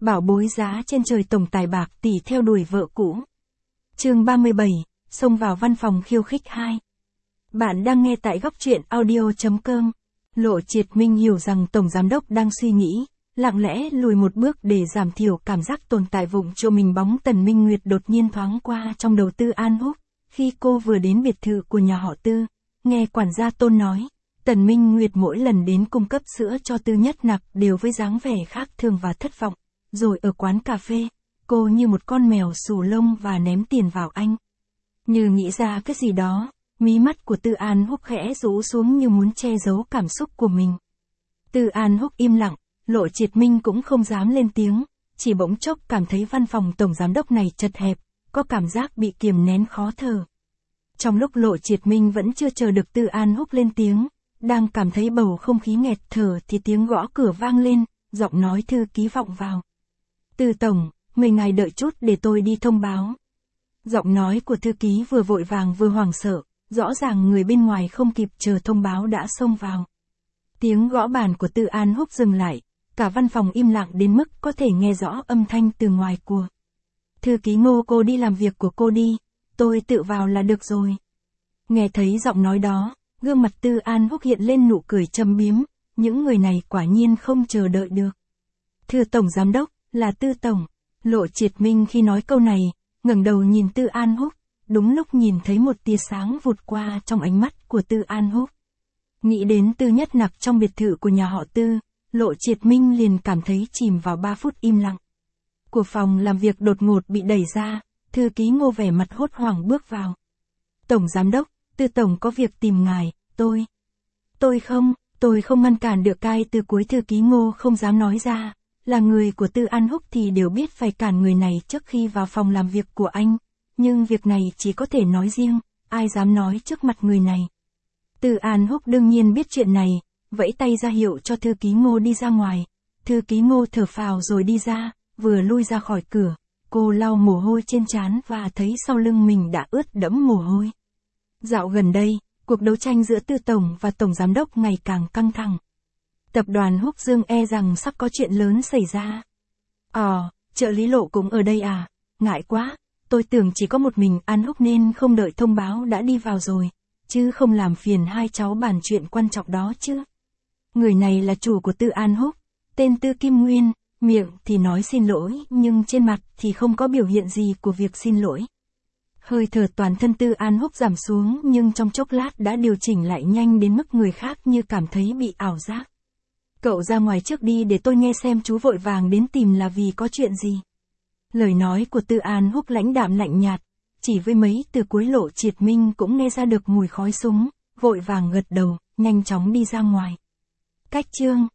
bảo bối giá trên trời tổng tài bạc tỷ theo đuổi vợ cũ. Chương 37, xông vào văn phòng khiêu khích 2. Bạn đang nghe tại góc truyện audio.com. Lộ Triệt Minh hiểu rằng Tổng Giám đốc đang suy nghĩ, lặng lẽ lùi một bước để giảm thiểu cảm giác tồn tại vụng trộm mình. Bóng Tần Minh Nguyệt đột nhiên thoáng qua trong đầu Tư An Húc, khi cô vừa đến biệt thự của nhà họ Tư, nghe quản gia Tôn nói, Tần Minh Nguyệt mỗi lần đến cung cấp sữa cho Tư Nhất Nặc đều với dáng vẻ khác thường và thất vọng, rồi ở quán cà phê, cô như một con mèo xù lông và ném tiền vào anh. Như nghĩ ra cái gì đó, mí mắt của Tư An Húc khẽ rũ xuống như muốn che giấu cảm xúc của mình. Tư An Húc im lặng, Lộ Triệt Minh cũng không dám lên tiếng, chỉ bỗng chốc cảm thấy văn phòng tổng giám đốc này chật hẹp, có cảm giác bị kiềm nén khó thở. Trong lúc Lộ Triệt Minh vẫn chưa chờ được Tư An Húc lên tiếng, đang cảm thấy bầu không khí nghẹt thở thì tiếng gõ cửa vang lên, giọng nói thư ký vọng vào. Tư tổng, mời ngài đợi chút để tôi đi thông báo. Giọng nói của thư ký vừa vội vàng vừa hoảng sợ, rõ ràng người bên ngoài không kịp chờ thông báo đã xông vào. Tiếng gõ bàn của Tư An Húc dừng lại, cả văn phòng im lặng đến mức có thể nghe rõ âm thanh từ ngoài của. Thư ký Ngô, cô đi làm việc của cô đi, tôi tự vào là được rồi. Nghe thấy giọng nói đó, gương mặt Tư An Húc hiện lên nụ cười châm biếm, những người này quả nhiên không chờ đợi được. Thưa Tổng Giám đốc, là Tư Tổng. Lộ Triệt Minh khi nói câu này, ngẩng đầu nhìn Tư An Húc, đúng lúc nhìn thấy một tia sáng vụt qua trong ánh mắt của Tư An Húc. Nghĩ đến Tư Nhất Nặc trong biệt thự của nhà họ Tư, Lộ Triệt Minh liền cảm thấy chìm vào 3 phút im lặng. Của phòng làm việc đột ngột bị đẩy ra, thư ký Ngô vẻ mặt hốt hoảng bước vào. Tổng Giám đốc, Tư Tổng có việc tìm ngài, tôi không ngăn cản được. Cai từ cuối thư ký Ngô không dám nói ra, là người của Tư An Húc thì đều biết phải cản người này trước khi vào phòng làm việc của anh, nhưng việc này chỉ có thể nói riêng, ai dám nói trước mặt người này. Tư An Húc đương nhiên biết chuyện này, vẫy tay ra hiệu cho thư ký Ngô đi ra ngoài. Thư ký Ngô thở phào rồi đi ra, vừa lui ra khỏi cửa, cô lau mồ hôi trên trán và thấy sau lưng mình đã ướt đẫm mồ hôi. Dạo gần đây, cuộc đấu tranh giữa Tư Tổng và Tổng Giám đốc ngày càng căng thẳng. Tập đoàn Húc Dương e rằng sắp có chuyện lớn xảy ra. Trợ lý Lộ cũng ở đây à? Ngại quá, tôi tưởng chỉ có một mình An Húc nên không đợi thông báo đã đi vào rồi, chứ không làm phiền hai cháu bàn chuyện quan trọng đó chứ. Người này là chủ của Tư An Húc, tên Tư Kim Nguyên, miệng thì nói xin lỗi nhưng trên mặt thì không có biểu hiện gì của việc xin lỗi. Hơi thở toàn thân Tư An Húc giảm xuống nhưng trong chốc lát đã điều chỉnh lại nhanh đến mức người khác như cảm thấy bị ảo giác. Cậu ra ngoài trước đi để tôi nghe xem chú vội vàng đến tìm là vì có chuyện gì. Lời nói của Tư An Húc lãnh đạm lạnh nhạt, chỉ với mấy từ cuối Lộ Triệt Minh cũng nghe ra được mùi khói súng, vội vàng gật đầu, nhanh chóng đi ra ngoài. Cách chương